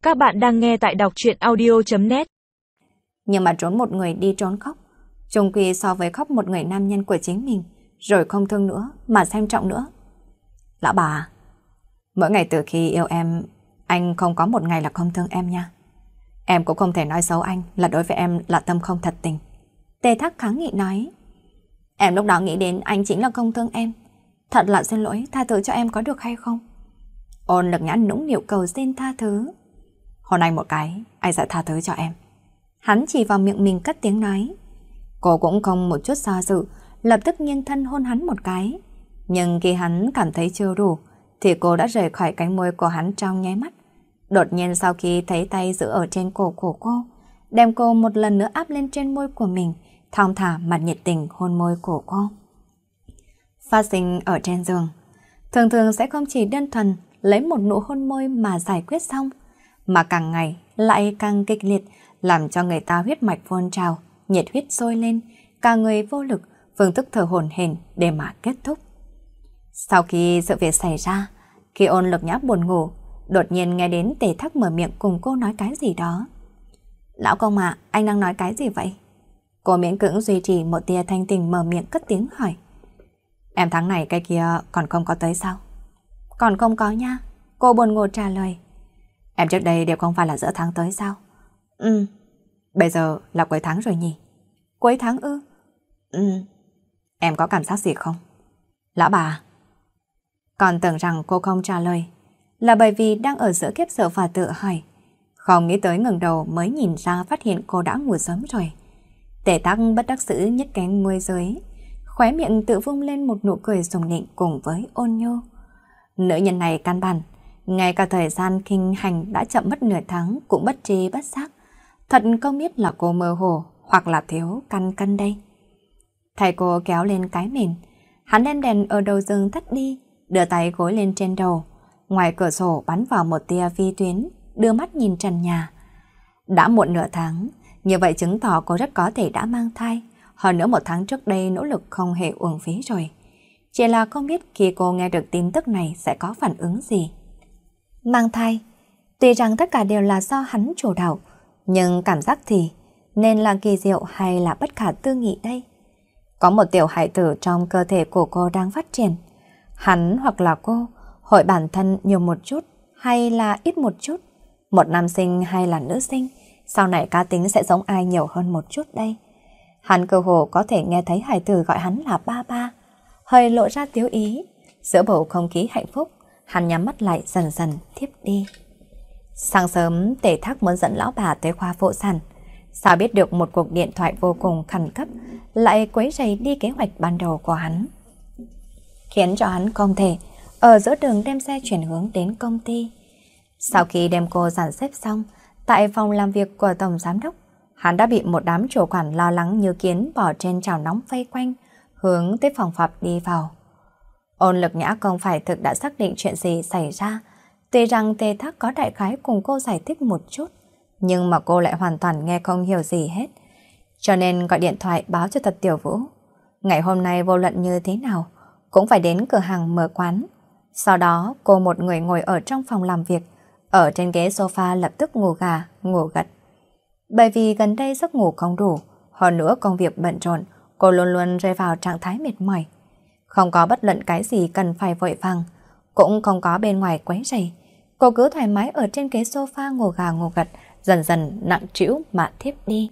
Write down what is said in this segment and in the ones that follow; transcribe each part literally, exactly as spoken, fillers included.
Các bạn đang nghe tại đọc truyện audio chấm net. Nhưng mà trốn một người đi trốn khóc, chung quy so với khóc một người nam nhân của chính mình, rồi không thương nữa mà xem trọng nữa. Lão bà, mỗi ngày từ khi yêu em, anh không có một ngày là không thương em nha. Em cũng không thể nói xấu anh là đối với em là tâm không thật tình. Tề Thác kháng nghị nói. Em lúc đó nghĩ đến anh chính là không thương em. Thật là xin lỗi, tha thứ cho em có được hay không? Ôn Lực Nhã nũng nịu cầu xin tha thứ. Hôn anh một cái, anh sẽ tha thứ cho em. Hắn chỉ vào miệng mình cất tiếng nói. Cô cũng không một chút do dự, lập tức nghiêng thân hôn hắn một cái. Nhưng khi hắn cảm thấy chưa đủ, thì cô đã rời khỏi cánh môi của hắn trong nháy mắt. Đột nhiên sau khi thấy tay giữ ở trên cổ của cô, đem cô một lần nữa áp lên trên môi của mình, thong thả mặt nhiệt tình hôn môi của cô. Phát sinh ở trên giường, thường thường sẽ không chỉ đơn thuần lấy một nụ hôn môi mà giải quyết xong, mà càng ngày lại càng kịch liệt, làm cho người ta huyết mạch phun trào, nhiệt huyết sôi lên, cả người vô lực, phương thức thở hổn hển để mà kết thúc. Sau khi sự việc xảy ra, khi Ôn Lực Nhã buồn ngủ, đột nhiên nghe đến Tề Thác mở miệng cùng cô nói cái gì đó. Lão công ạ, anh đang nói cái gì vậy? Cô miễn cưỡng duy trì một tia thanh tình mở miệng cất tiếng hỏi. Em tháng này cái kia còn không có tới sao? Còn không có nha, cô buồn ngủ trả lời. Em trước đây đều không phải là giữa tháng tới sao? Ừ, bây giờ là cuối tháng rồi nhỉ? Cuối tháng ư? Ừ, em có cảm giác gì không? Lão bà. Còn tưởng rằng cô không trả lời là bởi vì đang ở giữa kiếp sợ và tự hỏi. Không nghĩ tới ngẩng đầu mới nhìn ra phát hiện cô đã ngủ sớm rồi. Tề Thác bất đắc dĩ nhếch cánh môi dưới, khóe miệng tự vung lên một nụ cười sùng nịnh cùng với ôn nhô. Nữ nhân này căn bản, ngay cả thời gian kinh hành đã chậm mất nửa tháng cũng bất tri bất giác. Thật không biết là cô mơ hồ hoặc là thiếu căn cân đây. Thầy cô kéo lên cái mền, hắn đem đèn ở đầu giường tắt đi, đưa tay gối lên trên đầu. Ngoài cửa sổ bắn vào một tia vi tuyến, đưa mắt nhìn trần nhà. Đã muộn nửa tháng, như vậy chứng tỏ cô rất có thể đã mang thai. Hơn nữa một tháng trước đây nỗ lực không hề uổng phí rồi. Chỉ là không biết khi cô nghe được tin tức này sẽ có phản ứng gì. Mang thai, tuy rằng tất cả đều là do hắn chủ đạo, nhưng cảm giác thì nên là kỳ diệu hay là bất khả tư nghị đây? Có một tiểu hải tử trong cơ thể của cô đang phát triển. Hắn hoặc là cô, hội bản thân nhiều một chút hay là ít một chút? Một nam sinh hay là nữ sinh? Sau này cá tính sẽ giống ai nhiều hơn một chút đây? Hắn cơ hồ có thể nghe thấy hải tử gọi hắn là ba ba, hơi lộ ra tiếu ý. Giữa bầu không khí hạnh phúc, hắn nhắm mắt lại dần dần thiếp đi. Sáng sớm, Tề Thác muốn dẫn lão bà tới khoa phụ sản. Sao biết được một cuộc điện thoại vô cùng khẩn cấp lại quấy rầy đi kế hoạch ban đầu của hắn, khiến cho hắn không thể ở giữa đường đem xe chuyển hướng đến công ty. Sau khi đem cô dàn xếp xong, tại phòng làm việc của tổng giám đốc, hắn đã bị một đám chủ quản lo lắng như kiến bỏ trên chảo nóng vây quanh, hướng tới phòng họp đi vào. Ôn Lực Nhã không phải thực đã xác định chuyện gì xảy ra, tuy rằng Tề Thác có đại khái cùng cô giải thích một chút, nhưng mà cô lại hoàn toàn nghe không hiểu gì hết, cho nên gọi điện thoại báo cho Thật Tiểu Vũ. Ngày hôm nay vô luận như thế nào, cũng phải đến cửa hàng mở quán. Sau đó cô một người ngồi ở trong phòng làm việc, ở trên ghế sofa lập tức ngủ gà, ngủ gật. Bởi vì gần đây giấc ngủ không đủ, hơn nữa công việc bận rộn, cô luôn luôn rơi vào trạng thái mệt mỏi. Không có bất luận cái gì cần phải vội vàng, cũng không có bên ngoài quấy rầy. Cô cứ thoải mái ở trên ghế sofa ngủ gà ngủ gật, dần dần nặng trĩu mà thiếp đi.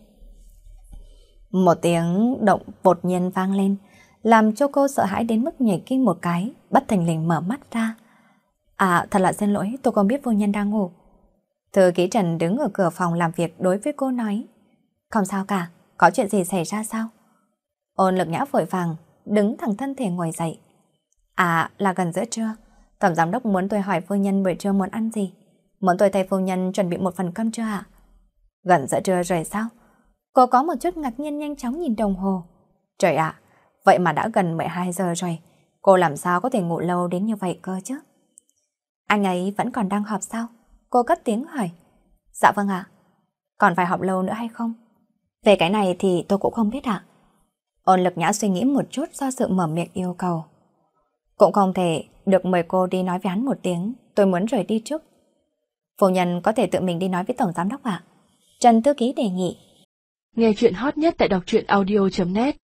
Một tiếng động đột nhiên vang lên, làm cho cô sợ hãi đến mức nhảy kinh một cái, bất thình lình mở mắt ra. À, thật là xin lỗi, tôi không biết phu nhân đang ngủ. Thư ký Trần đứng ở cửa phòng làm việc đối với cô nói. Không sao cả, có chuyện gì xảy ra sao? Ôn Lực Nhã vội vàng, đứng thẳng thân thể ngồi dậy. À, là gần giữa trưa. Tổng giám đốc muốn tôi hỏi phu nhân buổi trưa muốn ăn gì? Muốn tôi thay phu nhân chuẩn bị một phần cơm chưa ạ? Gần giữa trưa rồi sao? Cô có một chút ngạc nhiên nhanh chóng nhìn đồng hồ. Trời ạ, vậy mà đã gần mười hai giờ rồi. Cô làm sao có thể ngủ lâu đến như vậy cơ chứ? Anh ấy vẫn còn đang họp sao? Cô cất tiếng hỏi. Dạ vâng ạ. Còn phải họp lâu nữa hay không? Về cái này thì tôi cũng không biết ạ. Ôn Lực Nhã suy nghĩ một chút do sự mở miệng yêu cầu. Cũng không thể được mời cô đi nói với hắn một tiếng, tôi muốn rời đi trước. Phu nhân có thể tự mình đi nói với tổng giám đốc ạ. Trần thư ký đề nghị. Nghe chuyện hot nhất tại đọc truyện audio chấm net.